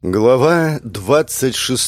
Глава 26.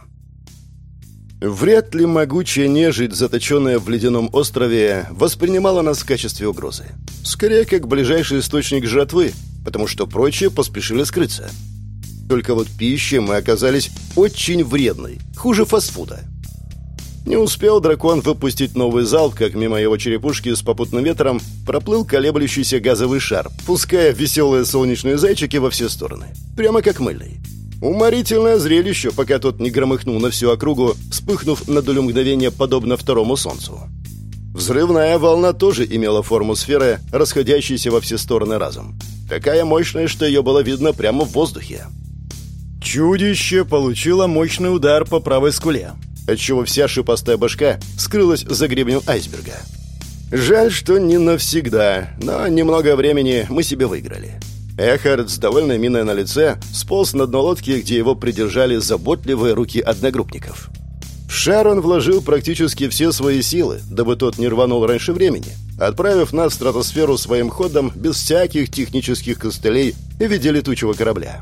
Вряд ли могучая нежить, заточенная в ледяном острове, воспринимала нас в качестве угрозы. Скорее, как ближайший источник жратвы, потому что прочие поспешили скрыться. Только вот пищей мы оказались очень вредной, хуже фастфуда. Не успел дракон выпустить новый залп, как мимо его черепушки с попутным ветром проплыл колеблющийся газовый шар, пуская веселые солнечные зайчики во все стороны, прямо как мыльный. Уморительное зрелище, пока тот не громыхнул на всю округу, вспыхнув на долю мгновения подобно второму солнцу. Взрывная волна тоже имела форму сферы, расходящейся во все стороны разом. Такая мощная, что ее было видно прямо в воздухе. Чудище получило мощный удар по правой скуле, отчего вся шипастая башка скрылась за гребнем айсберга. Жаль, что не навсегда, но немного времени мы себе выиграли. Эхард с довольной миной на лице сполз на дно лодки, где его придержали заботливые руки одногруппников. В шар он вложил практически все свои силы, дабы тот не рванул раньше времени, отправив нас в стратосферу своим ходом без всяких технических костылей в виде летучего корабля.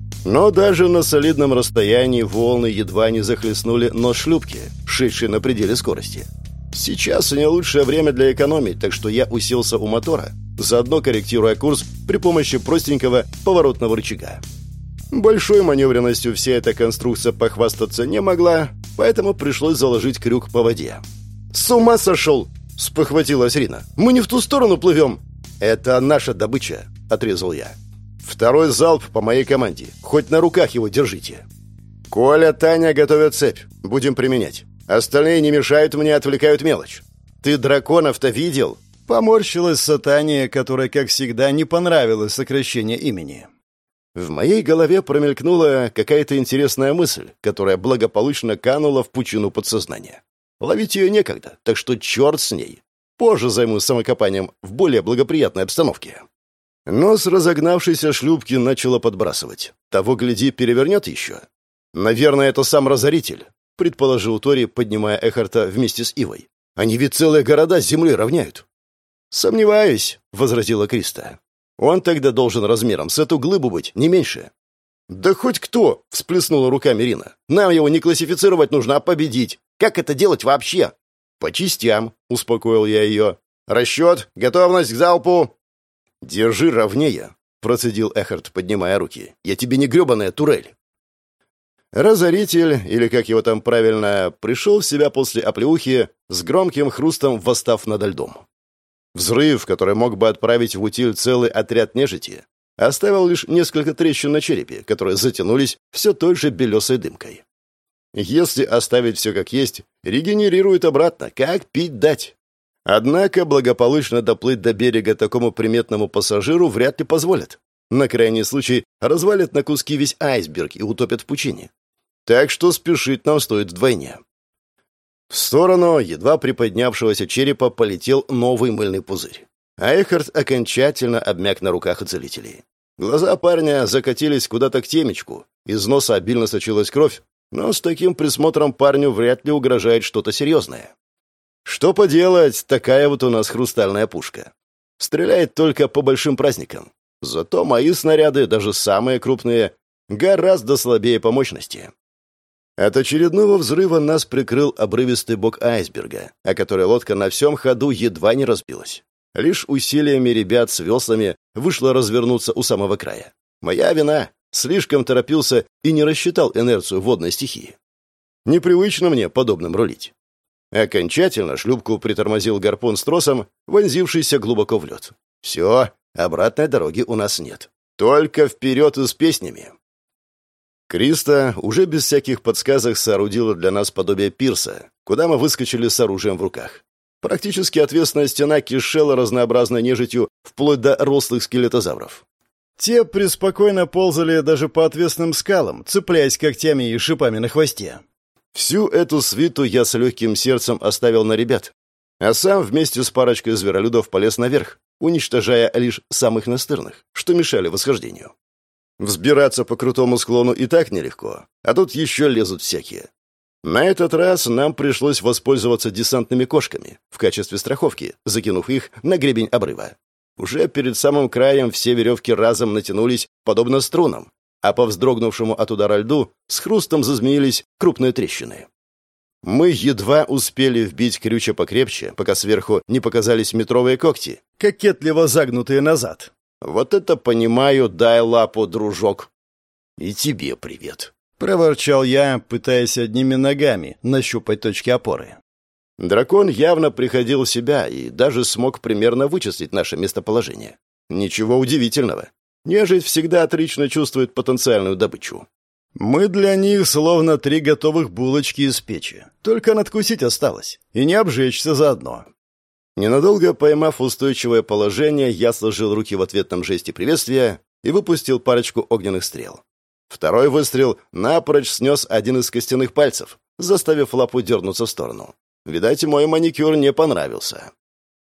Но даже на солидном расстоянии волны едва не захлестнули нос шлюпки, шедшей на пределе скорости. Сейчас не лучшее время для экономии, так что я уселся у мотора, заодно корректируя курс при помощи простенького поворотного рычага. Большой маневренностью вся эта конструкция похвастаться не могла, поэтому пришлось заложить крюк по воде. «С ума сошел!» — спохватилась Рина. «Мы не в ту сторону плывем!» «Это наша добыча!» — отрезал я. «Второй залп по моей команде. Хоть на руках его держите!» «Коля, Таня готовят цепь. Будем применять. Остальные не мешают мне, отвлекают мелочь. Ты драконов-то видел?» Поморщилась Сатания, которой, как всегда, не понравилось сокращение имени. В моей голове промелькнула какая-то интересная мысль, которая благополучно канула в пучину подсознания. Ловить ее некогда, так что черт с ней. Позже займусь самокопанием в более благоприятной обстановке. Нос разогнавшейся шлюпки начало подбрасывать. Того, гляди, перевернет еще. «Наверное, это сам Разоритель», — предположил Тори, поднимая Эхарта вместе с Ивой. «Они ведь целые города с землей равняют». «Сомневаюсь», — возразила Криста. «Он тогда должен размером с эту глыбу быть, не меньше». «Да хоть кто!» — всплеснула руками Рина. «Нам его не классифицировать нужно, а победить. Как это делать вообще?» «По частям», — успокоил я ее. «Расчет, готовность к залпу». «Держи ровнее», — процедил Эхард, поднимая руки. «Я тебе не гребаная турель». Разоритель, или как его там правильно, пришел в себя после оплеухи, с громким хрустом восстав над льдом. Взрыв, который мог бы отправить в утиль целый отряд нежити, оставил лишь несколько трещин на черепе, которые затянулись все той же белесой дымкой. Если оставить все как есть, регенерирует обратно, как пить дать. Однако благополучно доплыть до берега такому приметному пассажиру вряд ли позволят. На крайний случай развалят на куски весь айсберг и утопят в пучине. Так что спешить нам стоит вдвойне. В сторону едва приподнявшегося черепа полетел новый мыльный пузырь. А Эхард окончательно обмяк на руках у целителей. Глаза парня закатились куда-то к темечку, из носа обильно сочилась кровь, но с таким присмотром парню вряд ли угрожает что-то серьезное. Что поделать, такая вот у нас хрустальная пушка. Стреляет только по большим праздникам. Зато мои снаряды, даже самые крупные, гораздо слабее по мощности. От очередного взрыва нас прикрыл обрывистый бок айсберга, о который лодка на всем ходу едва не разбилась. Лишь усилиями ребят с веслами вышло развернуться у самого края. Моя вина. Слишком торопился и не рассчитал инерцию водной стихии. Непривычно мне подобным рулить. Окончательно шлюпку притормозил гарпун с тросом, вонзившийся глубоко в лед. Все, обратной дороги у нас нет. Только вперед и с песнями. Криста уже без всяких подсказок соорудила для нас подобие пирса, куда мы выскочили с оружием в руках. Практически отвесная стена кишела разнообразной нежитью вплоть до рослых скелетозавров. Те преспокойно ползали даже по отвесным скалам, цепляясь когтями и шипами на хвосте. Всю эту свиту я с легким сердцем оставил на ребят, а сам вместе с парочкой зверолюдов полез наверх, уничтожая лишь самых настырных, что мешали восхождению. Взбираться по крутому склону и так нелегко, а тут еще лезут всякие. На этот раз нам пришлось воспользоваться десантными кошками в качестве страховки, закинув их на гребень обрыва. Уже перед самым краем все веревки разом натянулись, подобно струнам, а по вздрогнувшему от удара льду с хрустом зазмеились крупные трещины. Мы едва успели вбить крючья покрепче, пока сверху не показались метровые когти, кокетливо загнутые назад. Вот это понимаю, дай лапу, дружок. И тебе привет, проворчал я, пытаясь одними ногами нащупать точки опоры. Дракон явно приходил в себя и даже смог примерно вычислить наше местоположение. Ничего удивительного. Нежить всегда отлично чувствует потенциальную добычу. Мы для них словно 3 готовых булочки из печи. Только надкусить осталось. И не обжечься заодно. Ненадолго поймав устойчивое положение, я сложил руки в ответном жесте приветствия и выпустил парочку огненных стрел. Второй выстрел напрочь снес один из костяных пальцев, заставив лапу дернуться в сторону. Видать, мой маникюр не понравился.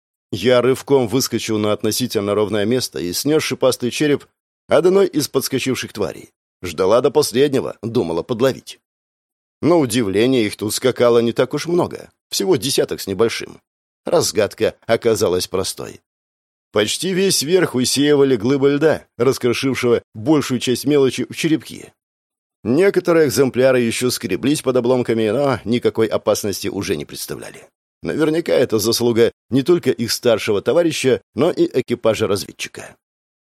Я рывком выскочил на относительно ровное место и снес шипастый череп одной из подскочивших тварей. Ждала до последнего, думала подловить. На удивление, их тут скакало не так уж много. Всего 10 с небольшим. Разгадка оказалась простой. Почти весь верх усеивали глыбы льда, раскрошившего большую часть мелочи в черепки. Некоторые экземпляры еще скреблись под обломками, но никакой опасности уже не представляли. Наверняка это заслуга не только их старшего товарища, но и экипажа разведчика.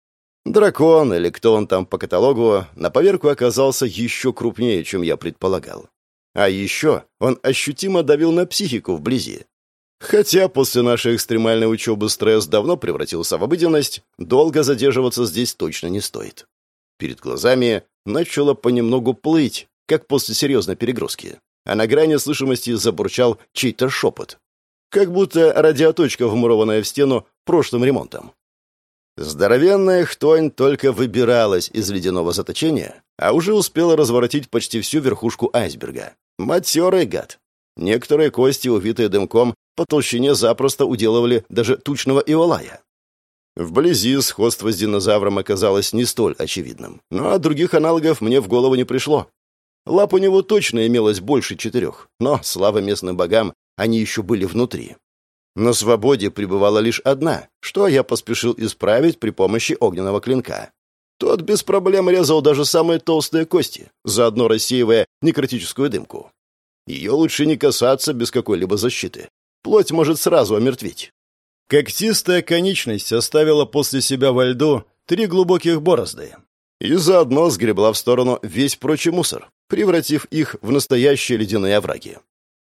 Дракон, или кто он там по каталогу, на поверку оказался еще крупнее, чем я предполагал. А еще он ощутимо давил на психику вблизи. Хотя после нашей экстремальной учебы стресс давно превратился в обыденность, долго задерживаться здесь точно не стоит. Перед глазами начало понемногу плыть, как после серьезной перегрузки, а на грани слышимости забурчал чей-то шепот. Как будто радиоточка, вмурованная в стену прошлым ремонтом. Здоровенная хтонь только выбиралась из ледяного заточения, а уже успела разворотить почти всю верхушку айсберга. Матерый гад. Некоторые кости, увитые дымком, по толщине запросто уделывали даже тучного иолая. Вблизи сходство с динозавром оказалось не столь очевидным, но от других аналогов мне в голову не пришло. Лап у него точно имелось больше 4, но, слава местным богам, они еще были внутри. На свободе пребывала лишь одна, что я поспешил исправить при помощи огненного клинка. Тот без проблем резал даже самые толстые кости, заодно рассеивая некротическую дымку. Ее лучше не касаться без какой-либо защиты. Плоть может сразу омертвить. Когтистая конечность оставила после себя во льду 3 глубоких борозды и заодно сгребла в сторону весь прочий мусор, превратив их в настоящие ледяные овраги.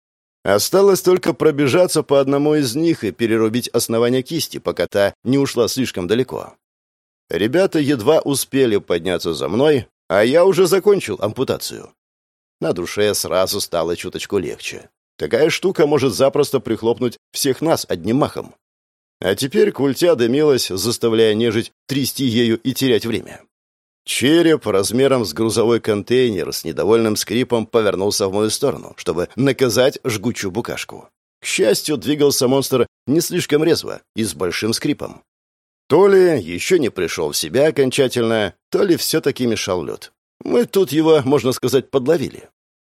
Осталось только пробежаться по одному из них и перерубить основание кисти, пока та не ушла слишком далеко. Ребята едва успели подняться за мной, а я уже закончил ампутацию. На душе сразу стало чуточку легче. Такая штука может запросто прихлопнуть всех нас одним махом. А теперь культя дымилась, заставляя нежить трясти ею и терять время. Череп размером с грузовой контейнер с недовольным скрипом повернулся в мою сторону, чтобы наказать жгучую букашку. К счастью, двигался монстр не слишком резво и с большим скрипом. То ли еще не пришел в себя окончательно, то ли все-таки мешал лед. Мы тут его, можно сказать, подловили.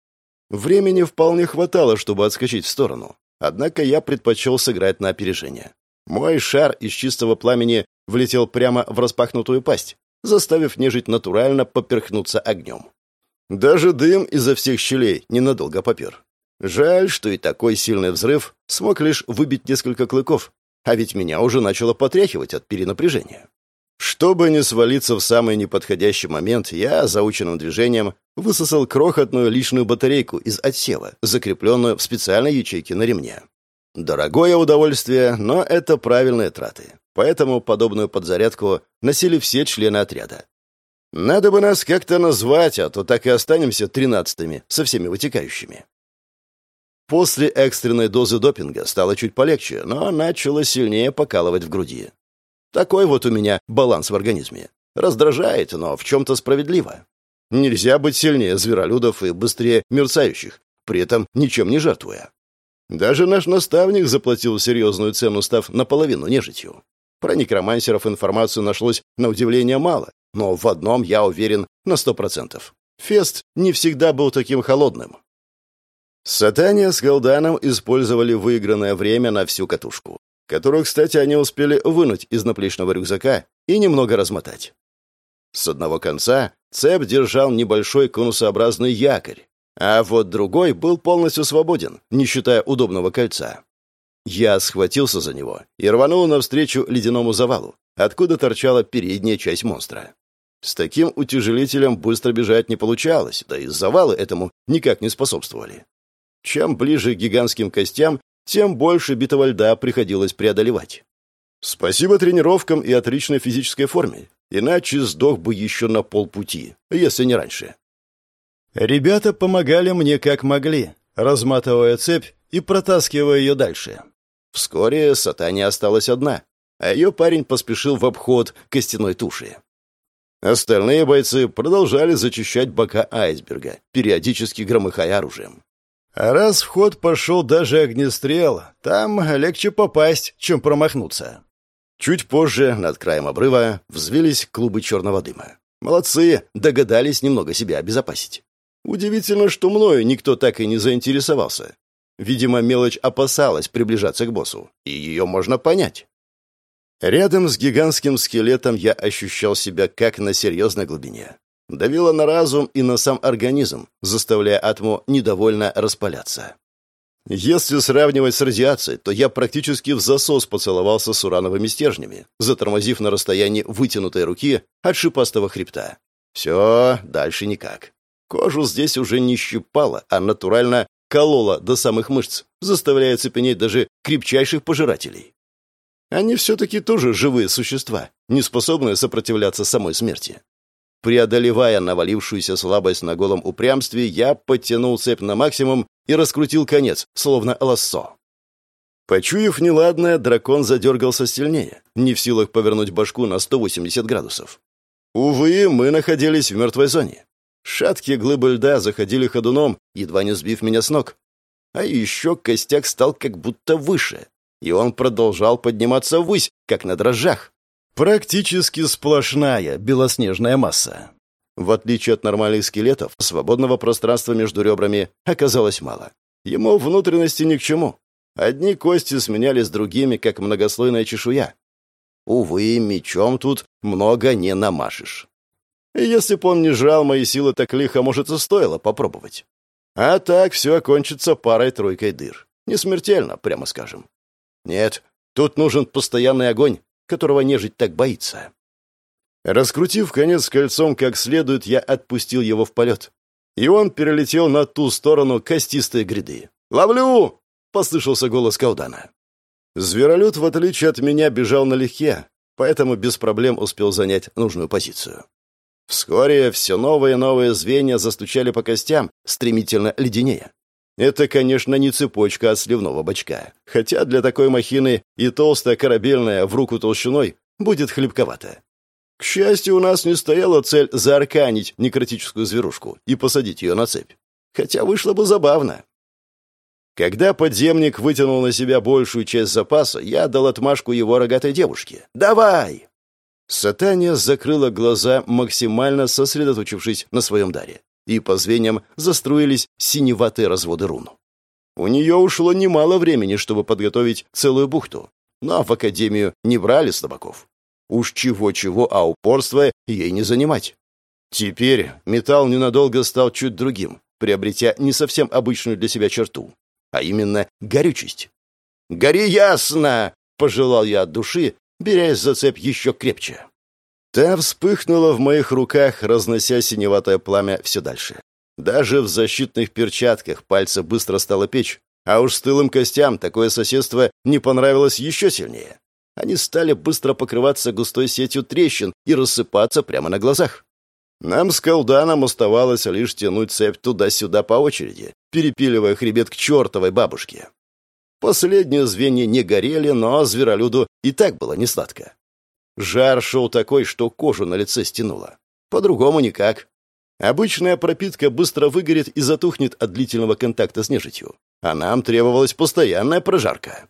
Времени вполне хватало, чтобы отскочить в сторону. Однако я предпочел сыграть на опережение. Мой шар из чистого пламени влетел прямо в распахнутую пасть, заставив нежить натурально поперхнуться огнем. Даже дым изо всех щелей ненадолго попер. Жаль, что и такой сильный взрыв смог лишь выбить несколько клыков, а ведь меня уже начало потряхивать от перенапряжения. Чтобы не свалиться в самый неподходящий момент, я заученным движением высосал крохотную личную батарейку из отсева, закрепленную в специальной ячейке на ремне. Дорогое удовольствие, но это правильные траты. Поэтому подобную подзарядку носили все члены отряда. Надо бы нас как-то назвать, а то так и останемся 13-ми со всеми вытекающими. После экстренной дозы допинга стало чуть полегче, но начало сильнее покалывать в груди. Такой вот у меня баланс в организме. Раздражает, но в чем-то справедливо. Нельзя быть сильнее зверолюдов и быстрее мерцающих, при этом ничем не жертвуя. Даже наш наставник заплатил серьезную цену, став наполовину нежитью. Про некромансеров информацию нашлось на удивление мало, но в одном я уверен на 100%. Фест не всегда был таким холодным. Сатания с Галданом использовали выигранное время на всю катушку, которую, кстати, они успели вынуть из наплечного рюкзака и немного размотать. С одного конца цепь держал небольшой конусообразный якорь, а вот другой был полностью свободен, не считая удобного кольца. Я схватился за него и рванул навстречу ледяному завалу, откуда торчала передняя часть монстра. С таким утяжелителем быстро бежать не получалось, да и завалы этому никак не способствовали. Чем ближе к гигантским костям, тем больше битого льда приходилось преодолевать. Спасибо тренировкам и отличной физической форме, иначе сдох бы еще на полпути, если не раньше. Ребята помогали мне как могли, разматывая цепь и протаскивая ее дальше. Вскоре Сатане осталась одна, а ее парень поспешил в обход костяной туши. Остальные бойцы продолжали зачищать бока айсберга, периодически громыхая оружием. А раз в ход пошел даже огнестрел, там легче попасть, чем промахнуться. Чуть позже, над краем обрыва, взвились клубы черного дыма. Молодцы, догадались немного себя обезопасить. Удивительно, что мною никто так и не заинтересовался. Видимо, мелочь опасалась приближаться к боссу, и ее можно понять. Рядом с гигантским скелетом я ощущал себя как на серьезной глубине. Давило на разум и на сам организм, заставляя атму недовольно распаляться. Если сравнивать с радиацией, то я практически в засос поцеловался с урановыми стержнями, затормозив на расстоянии вытянутой руки от шипастого хребта. Все, дальше никак. Кожу здесь уже не щипало, а натурально кололо до самых мышц, заставляя цепенеть даже крепчайших пожирателей. Они все-таки тоже живые существа, не способные сопротивляться самой смерти. Преодолевая навалившуюся слабость на голом упрямстве, я подтянул цепь на максимум и раскрутил конец, словно лассо. Почуяв неладное, дракон задергался сильнее, не в силах повернуть башку на 180 градусов. Увы, мы находились в мертвой зоне. Шаткие глыбы льда заходили ходуном, едва не сбив меня с ног. А еще костяк стал как будто выше, и он продолжал подниматься ввысь, как на дрожжах. Практически сплошная белоснежная масса. В отличие от нормальных скелетов, свободного пространства между ребрами оказалось мало. Ему внутренности ни к чему. Одни кости сменялись другими, как многослойная чешуя. Увы, мечом тут много не намашешь. И если б он не жрал мои силы так лихо, может, и стоило попробовать. А так все окончится парой-тройкой дыр. Не смертельно, прямо скажем. Нет, тут нужен постоянный огонь, которого нежить так боится. Раскрутив конец кольцом как следует, я отпустил его в полет. И он перелетел на ту сторону костистой гряды. «Ловлю!» — послышался голос Каудана. Зверолюд, в отличие от меня, бежал налегке, поэтому без проблем успел занять нужную позицию. Вскоре все новые и новые звенья застучали по костям, стремительно леденея. Это, конечно, не цепочка от сливного бачка, хотя для такой махины и толстая корабельная в руку толщиной будет хлебковато. К счастью, у нас не стояла цель заарканить некротическую зверушку и посадить ее на цепь. Хотя вышло бы забавно. Когда подземник вытянул на себя большую часть запаса, я дал отмашку его рогатой девушке. «Давай!» Сатания закрыла глаза, максимально сосредоточившись на своем даре, и по звеньям заструились синеватые разводы рун. У нее ушло немало времени, чтобы подготовить целую бухту, но в академию не брали слабаков. Уж чего-чего, а упорства ей не занимать. Теперь металл ненадолго стал чуть другим, приобретя не совсем обычную для себя черту, а именно горючесть. «Гори ясно!» — пожелал я от души, берясь за цепь еще крепче. Та вспыхнула в моих руках, разнося синеватое пламя все дальше. Даже в защитных перчатках пальцы быстро стало печь, а уж с тылым костям такое соседство не понравилось еще сильнее. Они стали быстро покрываться густой сетью трещин и рассыпаться прямо на глазах. Нам с Кауданом оставалось лишь тянуть цепь туда-сюда по очереди, перепиливая хребет к чертовой бабушке. Последние звенья не горели, но зверолюду и так было несладко. Жар шел такой, что кожу на лице стянуло. По-другому никак. Обычная пропитка быстро выгорит и затухнет от длительного контакта с нежитью, а нам требовалась постоянная прожарка.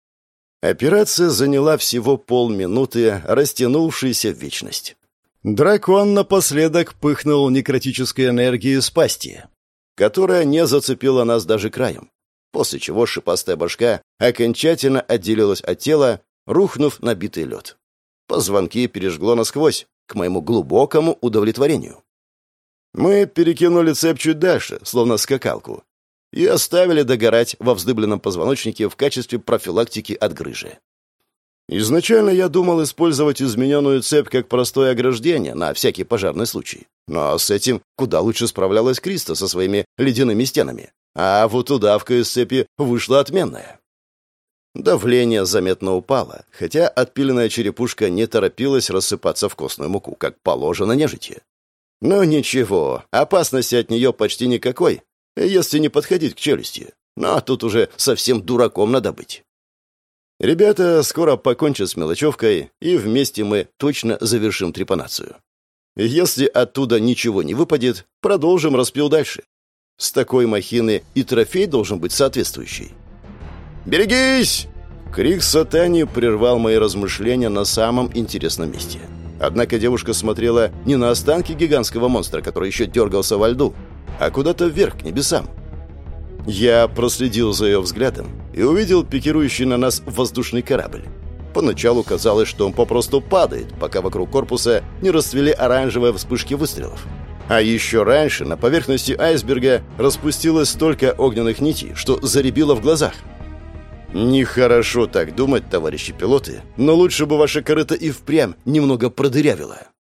Операция заняла всего полминуты, растянувшейся в вечность. Дракон напоследок пыхнул некротической энергией с пасти, которая не зацепила нас даже краем, после чего шипастая башка окончательно отделилась от тела, рухнув на битый лед. Позвонки пережгло насквозь, к моему глубокому удовлетворению. Мы перекинули цепь чуть дальше, словно скакалку, и оставили догорать во вздыбленном позвоночнике в качестве профилактики от грыжи. Изначально я думал использовать измененную цепь как простое ограждение на всякий пожарный случай. Но с этим куда лучше справлялась Криста со своими ледяными стенами. А вот удавка из цепи вышла отменная. Давление заметно упало, хотя отпиленная черепушка не торопилась рассыпаться в костную муку, как положено нежити. Но ничего, опасности от нее почти никакой, если не подходить к челюсти. Но тут уже совсем дураком надо быть. Ребята скоро покончат с мелочевкой, и вместе мы точно завершим трепанацию. Если оттуда ничего не выпадет, продолжим распил дальше. С такой махины и трофей должен быть соответствующий. «Берегись!» Крик Сатани прервал мои размышления на самом интересном месте. Однако девушка смотрела не на останки гигантского монстра, который еще дергался во льду, а куда-то вверх, к небесам. Я проследил за ее взглядом и увидел пикирующий на нас воздушный корабль. Поначалу казалось, что он попросту падает, пока вокруг корпуса не расцвели оранжевые вспышки выстрелов. А еще раньше на поверхности айсберга распустилось столько огненных нитей, что заребило в глазах. Нехорошо так думать, товарищи пилоты, но лучше бы ваше корыто и впрямь немного продырявило.